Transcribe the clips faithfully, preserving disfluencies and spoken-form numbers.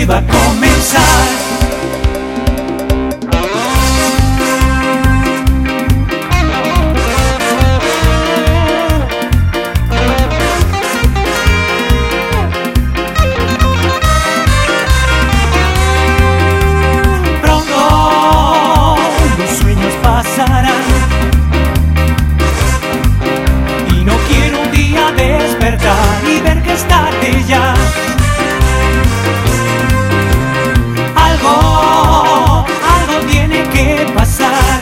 que va a comenzar. Pronto los sueños pasarán y no quiero un día despertar y ver que es tarde ya. Algo, algo tiene que pasar.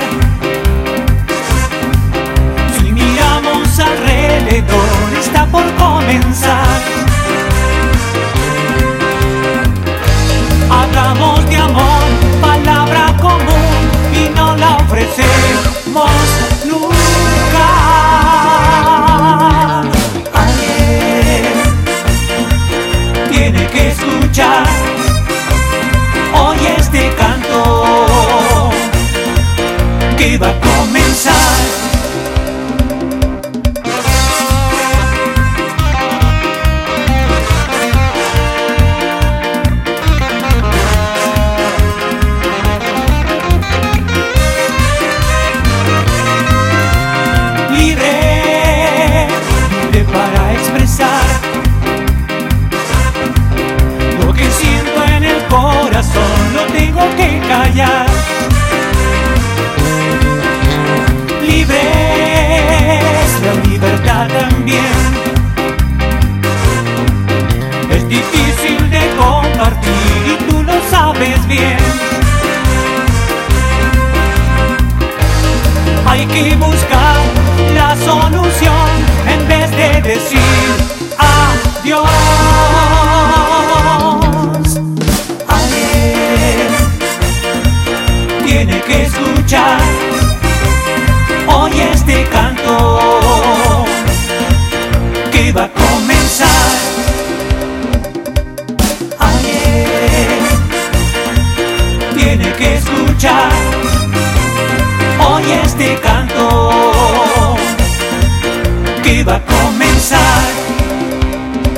Si miramos alrededor, está por comenzar. Hablamos de amor, palabra común, y no la ofrecemos nunca. Alguien tiene que escuchar hoy este canto que va a comenzar. Libre, libre para expresar lo que siento en el corazón, lo tengo que callar. Libre es la libertad también. Es difícil de compartir y tú lo sabes bien. Hay que buscar la solución en vez de decir adiós. Alguien tiene que escuchar hoy este canto que va a comenzar. Alguien tiene que escuchar hoy este canto que va a comenzar.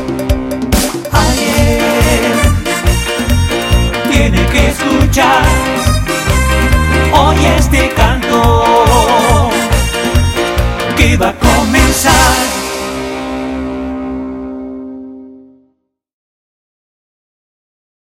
Alguien tiene que escuchar